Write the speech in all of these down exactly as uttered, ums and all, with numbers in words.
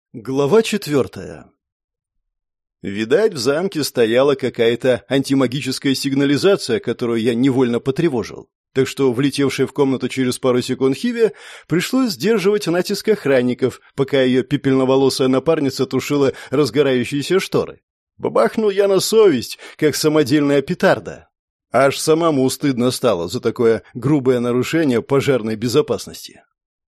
Глава четвертая. Видать, в замке стояла какая-то антимагическая сигнализация, которую я невольно потревожил. Так что, влетевшей в комнату через пару секунд Хиве, пришлось сдерживать натиск охранников, пока ее пепельноволосая напарница тушила разгорающиеся шторы. Бабахнул я на совесть, как самодельная петарда. Аж самому стыдно стало за такое грубое нарушение пожарной безопасности.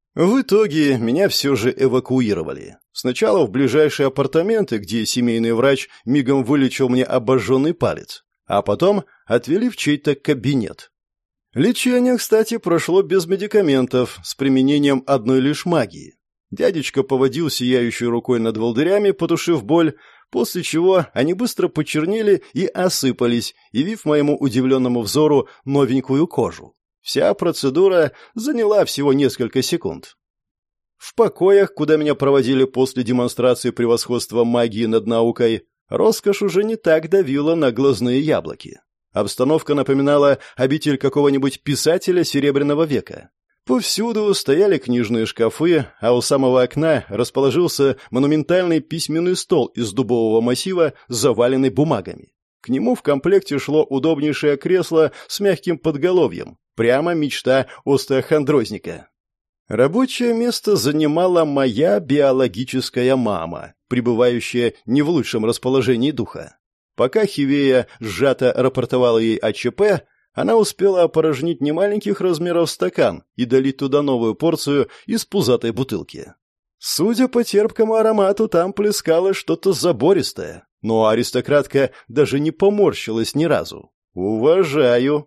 В итоге меня все же эвакуировали. Сначала в ближайшие апартаменты, где семейный врач мигом вылечил мне обожженный палец, а потом отвели в чей-то кабинет. Лечение, кстати, прошло без медикаментов, с применением одной лишь магии. Дядечка поводил сияющей рукой над волдырями, потушив боль, после чего они быстро почернели и осыпались, явив моему удивленному взору новенькую кожу. Вся процедура заняла всего несколько секунд. В покоях, куда меня проводили после демонстрации превосходства магии над наукой, роскошь уже не так давила на глазные яблоки. Обстановка напоминала обитель какого-нибудь писателя Серебряного века. Повсюду стояли книжные шкафы, а у самого окна расположился монументальный письменный стол из дубового массива, заваленный бумагами. К нему в комплекте шло удобнейшее кресло с мягким подголовьем. Прямо мечта остеохондрозника. Рабочее место занимала моя биологическая мама, пребывающая не в лучшем расположении духа. Пока Хивея сжато рапортовала ей о ЧП, она успела опорожнить немаленьких размеров стакан и долить туда новую порцию из пузатой бутылки. Судя по терпкому аромату, там плескалось что-то забористое, но аристократка даже не поморщилась ни разу. «Уважаю».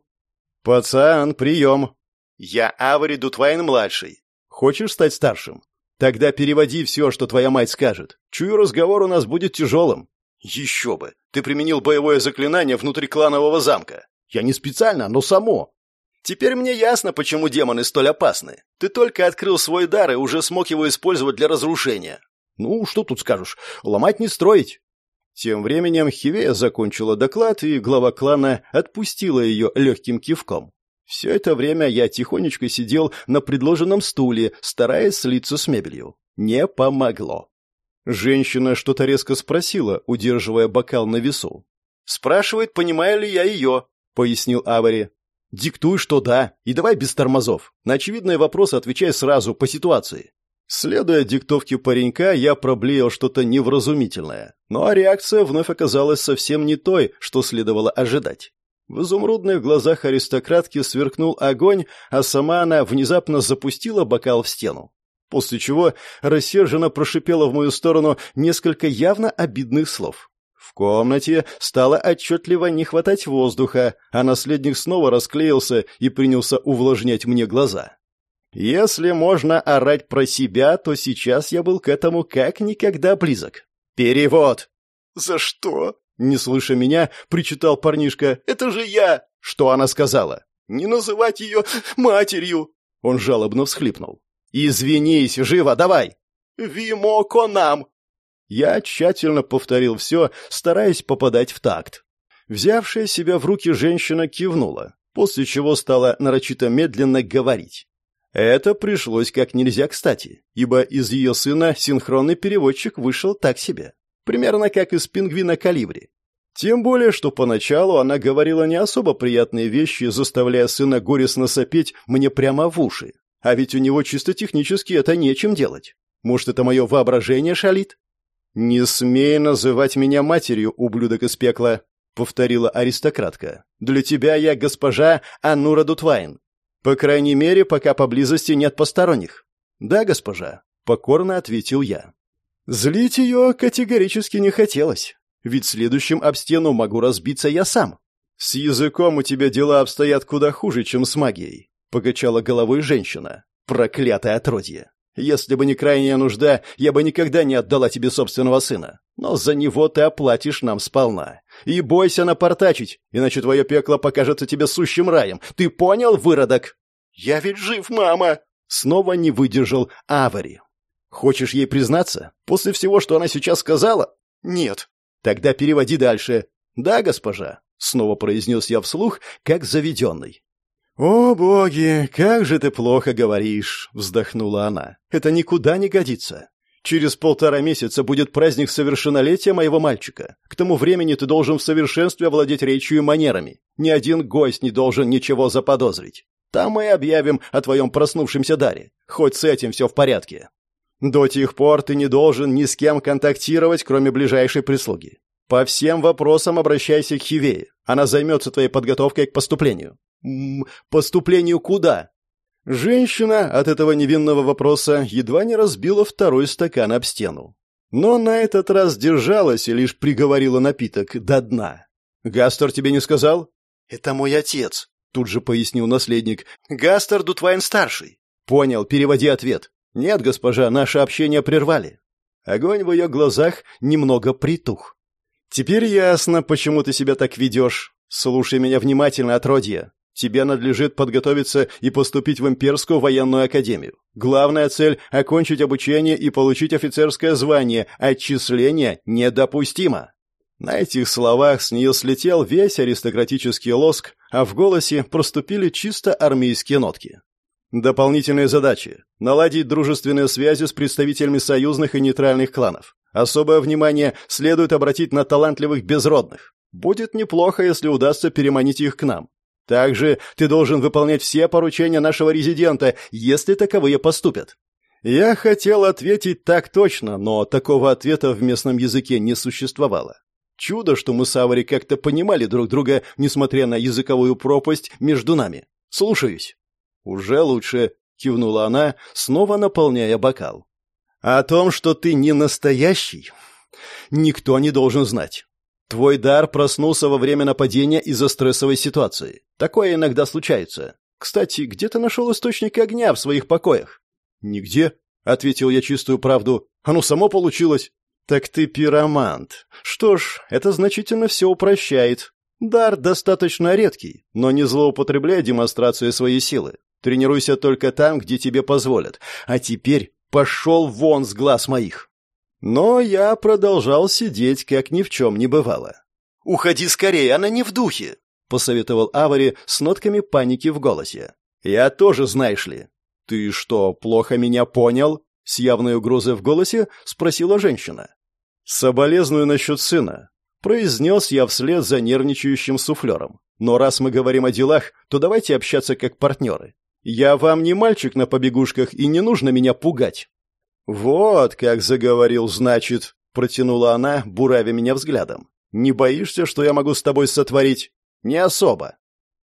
«Пацан, прием!» «Я Авари Дутвайн-младший. Хочешь стать старшим? Тогда переводи все, что твоя мать скажет. Чую, разговор у нас будет тяжелым». «Еще бы! Ты применил боевое заклинание внутри кланового замка. Я не специально, но само. Теперь мне ясно, почему демоны столь опасны. Ты только открыл свой дар и уже смог его использовать для разрушения. Ну, что тут скажешь? Ломать не строить». Тем временем Хивея закончила доклад, и глава клана отпустила ее легким кивком. Все это время я тихонечко сидел на предложенном стуле, стараясь слиться с мебелью. Не помогло. Женщина что-то резко спросила, удерживая бокал на весу. «Спрашивает, понимаю ли я ее», — пояснил Авари. «Диктуй, что да, и давай без тормозов. На очевидные вопросы отвечай сразу, по ситуации». Следуя диктовке паренька, я проблеял что-то невразумительное, но реакция вновь оказалась совсем не той, что следовало ожидать. В изумрудных глазах аристократки сверкнул огонь, а сама она внезапно запустила бокал в стену, после чего рассерженно прошипела в мою сторону несколько явно обидных слов. В комнате стало отчетливо не хватать воздуха, а наследник снова расклеился и принялся увлажнять мне глаза. Если можно орать про себя, то сейчас я был к этому как никогда близок. «Перевод!» «За что?» — не слыша меня, причитал парнишка. «Это же я!» «Что она сказала?» «Не называть ее матерью!» Он жалобно всхлипнул. «Извинись, живо, давай!» «Вимоко нам!» Я тщательно повторил все, стараясь попадать в такт. Взявшая себя в руки женщина кивнула, после чего стала нарочито медленно говорить. Это пришлось как нельзя кстати, ибо из ее сына синхронный переводчик вышел так себе. Примерно как из пингвина Калибри. Тем более, что поначалу она говорила не особо приятные вещи, заставляя сына горестно сопеть мне прямо в уши. А ведь у него чисто технически это нечем делать. Может, это мое воображение шалит? «Не смей называть меня матерью, ублюдок из пекла», — повторила аристократка. «Для тебя я госпожа Аннура Дутвайн. По крайней мере, пока поблизости нет посторонних». «Да, госпожа», — покорно ответил я. Злить ее категорически не хотелось, ведь следующим об стену могу разбиться я сам. «С языком у тебя дела обстоят куда хуже, чем с магией», — покачала головой женщина. «Проклятое отродье! Если бы не крайняя нужда, я бы никогда не отдала тебе собственного сына. Но за него ты оплатишь нам сполна. И бойся напортачить, иначе твое пекло покажется тебе сущим раем. Ты понял, выродок?» «Я ведь жив, мама!» Снова не выдержал Авари. «Хочешь ей признаться? После всего, что она сейчас сказала?» «Нет». «Тогда переводи дальше». «Да, госпожа», — снова произнес я вслух, как заведенный. «О, боги, как же ты плохо говоришь!» — вздохнула она. «Это никуда не годится. Через полтора месяца будет праздник совершеннолетия моего мальчика. К тому времени ты должен в совершенстве овладеть речью и манерами. Ни один гость не должен ничего заподозрить. Там мы и объявим о твоем проснувшемся даре. Хоть с этим все в порядке. До тех пор ты не должен ни с кем контактировать, кроме ближайшей прислуги. По всем вопросам обращайся к Хивее. Она займется твоей подготовкой к поступлению. М-м, поступлению куда? Женщина от этого невинного вопроса едва не разбила второй стакан об стену. Но на этот раз держалась и лишь приговорила напиток до дна. «Гастер тебе не сказал?» «Это мой отец», — тут же пояснил наследник. «Гастер Дутвайн-старший». «Понял, переводи ответ». «Нет, госпожа, наше общение прервали». Огонь в ее глазах немного притух. «Теперь ясно, почему ты себя так ведешь. Слушай меня внимательно, отродье. Тебе надлежит подготовиться и поступить в Имперскую военную академию. Главная цель – окончить обучение и получить офицерское звание. Отчисление недопустимо». На этих словах с нее слетел весь аристократический лоск, а в голосе проступили чисто армейские нотки. Дополнительные задачи – наладить дружественные связи с представителями союзных и нейтральных кланов. Особое внимание следует обратить на талантливых безродных. Будет неплохо, если удастся переманить их к нам. Также ты должен выполнять все поручения нашего резидента, если таковые поступят». Я хотел ответить так точно, но такого ответа в местном языке не существовало. Чудо, что мы с Авари как-то понимали друг друга, несмотря на языковую пропасть между нами. «Слушаюсь». «Уже лучше», — кивнула она, снова наполняя бокал. «О том, что ты не настоящий, никто не должен знать. Твой дар проснулся во время нападения из-за стрессовой ситуации. Такое иногда случается. Кстати, где ты нашел источник огня в своих покоях?» «Нигде», — ответил я чистую правду. «Оно само получилось». «Так ты пиромант. Что ж, это значительно все упрощает. Дар достаточно редкий, но не злоупотребляй демонстрацией своей силы. Тренируйся только там, где тебе позволят. А теперь пошел вон с глаз моих». Но я продолжал сидеть, как ни в чем не бывало. «Уходи скорее, она не в духе», — посоветовал Авари с нотками паники в голосе. «Я тоже, знаешь ли». «Ты что, плохо меня понял?» — с явной угрозой в голосе спросила женщина. «Соболезную насчет сына», — произнес я вслед за нервничающим суфлером. «Но раз мы говорим о делах, то давайте общаться как партнеры. Я вам не мальчик на побегушках, и не нужно меня пугать». «Вот как заговорил, значит», — протянула она, буравя меня взглядом. «Не боишься, что я могу с тобой сотворить?» «Не особо».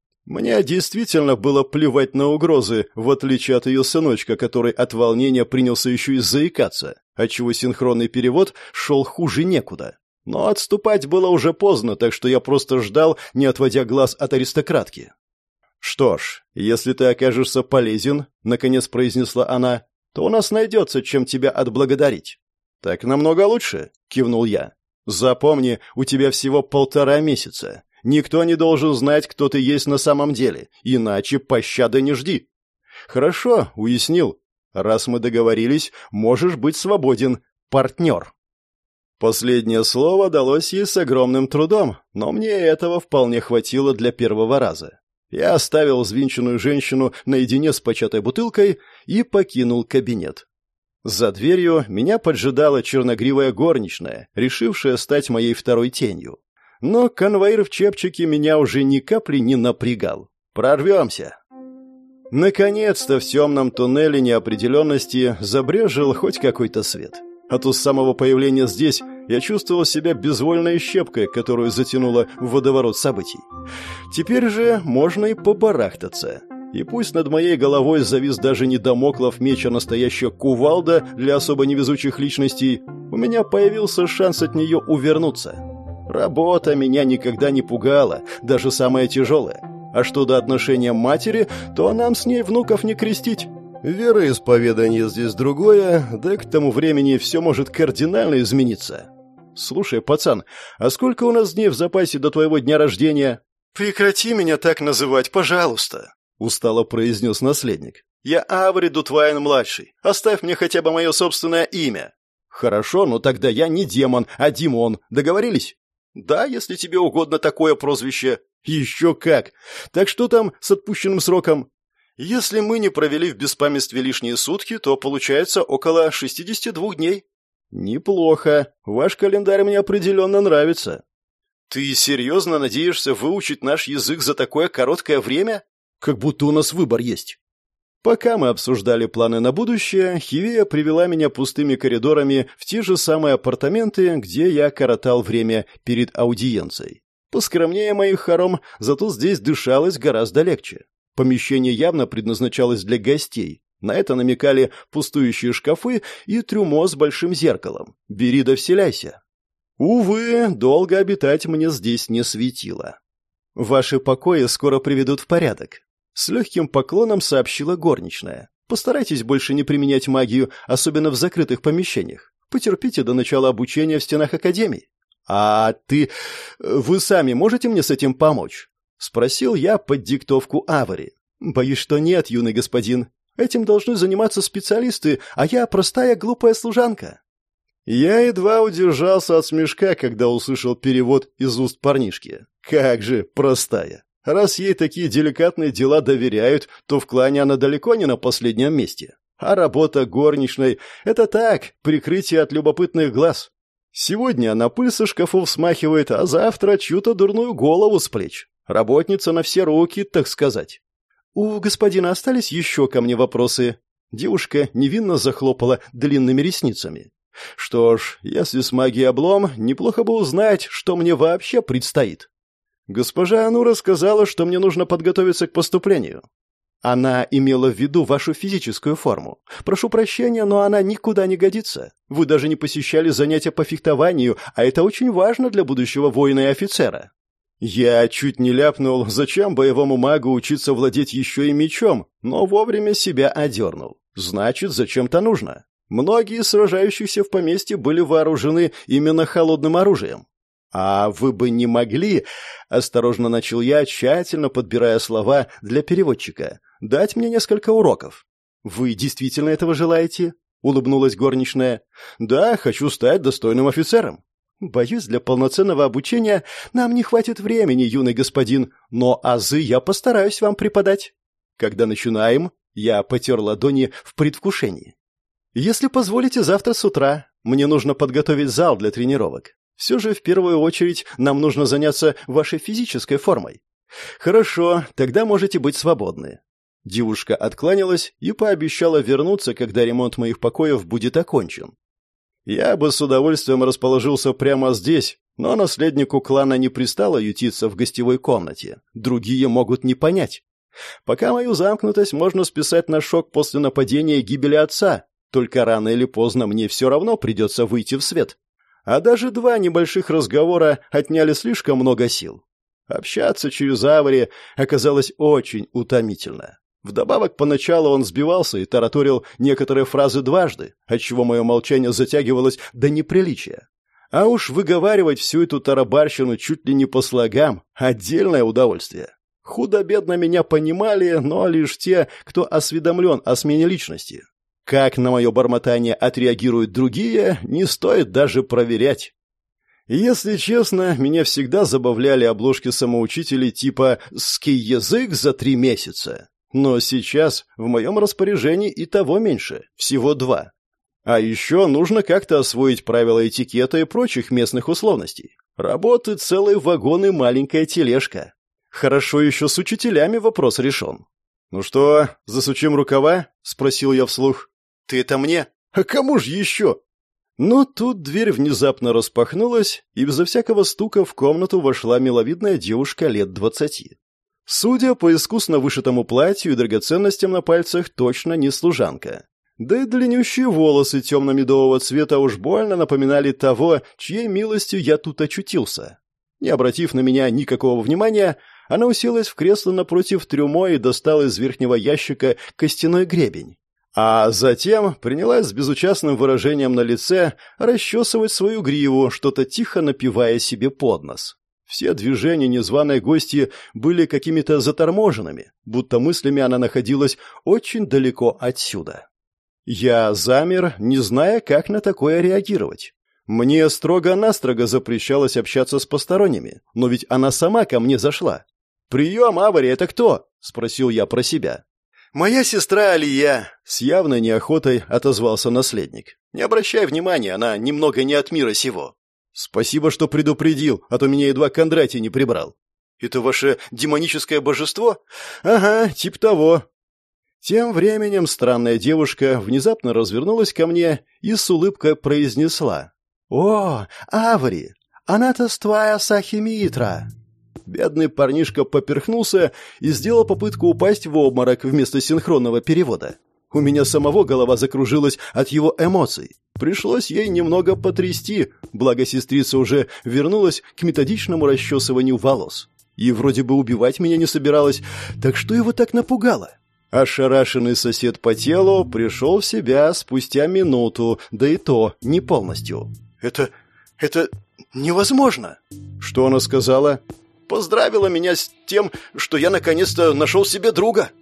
Мне действительно было плевать на угрозы, в отличие от ее сыночка, который от волнения принялся еще и заикаться, отчего синхронный перевод шел хуже некуда. Но отступать было уже поздно, так что я просто ждал, не отводя глаз от аристократки. «Что ж, если ты окажешься полезен», — наконец произнесла она, — то у нас найдется, чем тебя отблагодарить». «Так намного лучше», — кивнул я. «Запомни, у тебя всего полтора месяца. Никто не должен знать, кто ты есть на самом деле, иначе пощады не жди». «Хорошо, уяснил. Раз мы договорились, можешь быть свободен, партнер». Последнее слово далось ей с огромным трудом, но мне этого вполне хватило для первого раза. Я оставил взвинченную женщину наедине с початой бутылкой и покинул кабинет. За дверью меня поджидала черногривая горничная, решившая стать моей второй тенью. Но конвоир в чепчике меня уже ни капли не напрягал. Прорвемся. Наконец-то в темном туннеле неопределенности забрезжил хоть какой-то свет. А то с самого появления здесь я чувствовал себя безвольной щепкой, которую затянуло в водоворот событий. Теперь же можно и побарахтаться. И пусть над моей головой завис даже не дамоклов меч, а настоящая кувалда для особо невезучих личностей, у меня появился шанс от нее увернуться. Работа меня никогда не пугала, даже самая тяжелая. А что до отношения матери, то нам с ней внуков не крестить. Вероисповедание здесь другое, да к тому времени все может кардинально измениться. Слушай, пацан, а сколько у нас дней в запасе до твоего дня рождения? Прекрати меня так называть, пожалуйста, устало произнес наследник. Я Авари Дутвайн-младший. Оставь мне хотя бы мое собственное имя. Хорошо, но тогда я не демон, а Димон. Договорились? Да, если тебе угодно такое прозвище. Еще как. Так что там с отпущенным сроком? Если мы не провели в беспамятстве лишние сутки, то получается около шестидесяти двух дней. «Неплохо. Ваш календарь мне определенно нравится». «Ты серьезно надеешься выучить наш язык за такое короткое время? Как будто у нас выбор есть». Пока мы обсуждали планы на будущее, Хивея привела меня пустыми коридорами в те же самые апартаменты, где я коротал время перед аудиенцией. Поскромнее моих хором, зато здесь дышалось гораздо легче. Помещение явно предназначалось для гостей. На это намекали пустующие шкафы и трюмо с большим зеркалом. «Бери да вселяйся». Увы, долго обитать мне здесь не светило. «Ваши покои скоро приведут в порядок», — с легким поклоном сообщила горничная. «Постарайтесь больше не применять магию, особенно в закрытых помещениях. Потерпите до начала обучения в стенах академии». «А ты... вы сами можете мне с этим помочь?» — спросил я под диктовку Авари. «Боюсь, что нет, юный господин. Этим должны заниматься специалисты, а я простая глупая служанка». Я едва удержался от смешка, когда услышал перевод из уст парнишки. «Как же простая. Раз ей такие деликатные дела доверяют, то в клане она далеко не на последнем месте. А работа горничной — это так, прикрытие от любопытных глаз. Сегодня она пыль со шкафов смахивает, а завтра чью-то дурную голову с плеч. Работница на все руки, так сказать». «У господина остались еще ко мне вопросы?» Девушка невинно захлопала длинными ресницами. «Что ж, если с магией облом, неплохо бы узнать, что мне вообще предстоит». «Госпожа Анура сказала, что мне нужно подготовиться к поступлению». «Она имела в виду вашу физическую форму. Прошу прощения, но она никуда не годится. Вы даже не посещали занятия по фехтованию, а это очень важно для будущего воина и офицера». Я чуть не ляпнул, зачем боевому магу учиться владеть еще и мечом, но вовремя себя одернул. Значит, зачем-то нужно. Многие из сражающихся в поместье были вооружены именно холодным оружием. «А вы бы не могли...» — осторожно начал я, тщательно подбирая слова для переводчика. «Дать мне несколько уроков». «Вы действительно этого желаете?» — улыбнулась горничная. «Да, хочу стать достойным офицером». «Боюсь, для полноценного обучения нам не хватит времени, юный господин, но азы я постараюсь вам преподать». «Когда начинаем?» — я потер ладони в предвкушении. «Если позволите, завтра с утра. Мне нужно подготовить зал для тренировок. Все же, в первую очередь, нам нужно заняться вашей физической формой». «Хорошо, тогда можете быть свободны». Девушка откланялась и пообещала вернуться, когда ремонт моих покоев будет окончен. Я бы с удовольствием расположился прямо здесь, но наследнику клана не пристало ютиться в гостевой комнате. Другие могут не понять. Пока мою замкнутость можно списать на шок после нападения и гибели отца, только рано или поздно мне все равно придется выйти в свет. А даже два небольших разговора отняли слишком много сил. Общаться через Авари оказалось очень утомительно. Вдобавок, поначалу он сбивался и тараторил некоторые фразы дважды, отчего мое молчание затягивалось до неприличия. А уж выговаривать всю эту тарабарщину чуть ли не по слогам — отдельное удовольствие. Худо-бедно меня понимали, но лишь те, кто осведомлен о смене личности. Как на мое бормотание отреагируют другие, не стоит даже проверять. Если честно, меня всегда забавляли обложки самоучителей типа «Ский язык за три месяца». Но сейчас в моем распоряжении и того меньше, всего два. А еще нужно как-то освоить правила этикета и прочих местных условностей. Работы целый вагон и маленькая тележка. Хорошо еще с учителями вопрос решен. «Ну что, засучим рукава?» — спросил я вслух. «Ты это мне? А кому же еще?» Но тут дверь внезапно распахнулась, и безо всякого стука в комнату вошла миловидная девушка лет двадцати. Судя по искусно вышитому платью и драгоценностям на пальцах, точно не служанка. Да и длиннющие волосы темно-медового цвета уж больно напоминали того, чьей милостью я тут очутился. Не обратив на меня никакого внимания, она уселась в кресло напротив трюмо и достала из верхнего ящика костяной гребень. А затем принялась с безучастным выражением на лице расчесывать свою гриву, что-то тихо напевая себе под нос. Все движения незваной гости были какими-то заторможенными, будто мыслями она находилась очень далеко отсюда. Я замер, не зная, как на такое реагировать. Мне строго-настрого запрещалось общаться с посторонними, но ведь она сама ко мне зашла. «Прием, Авари, это кто?» — спросил я про себя. «Моя сестра Алия», — с явной неохотой отозвался наследник. Не обращай внимания, она немного не от мира сего. Спасибо, что предупредил, а то меня едва Кондратий не прибрал. Это ваше демоническое божество? Ага, тип того. Тем временем странная девушка внезапно развернулась ко мне и с улыбкой произнесла: «О, Аври, она-то твоя Сахимитра!» Бедный парнишка поперхнулся и сделал попытку упасть в обморок вместо синхронного перевода. У меня самого голова закружилась от его эмоций. Пришлось ей немного потрясти, благо сестрица уже вернулась к методичному расчесыванию волос. И вроде бы убивать меня не собиралась, так что его так напугало? Ошарашенный сосед по телу пришел в себя спустя минуту, да и то не полностью. «Это... это невозможно!» «Что она сказала?» «Поздравила меня с тем, что я наконец-то нашел себе друга!»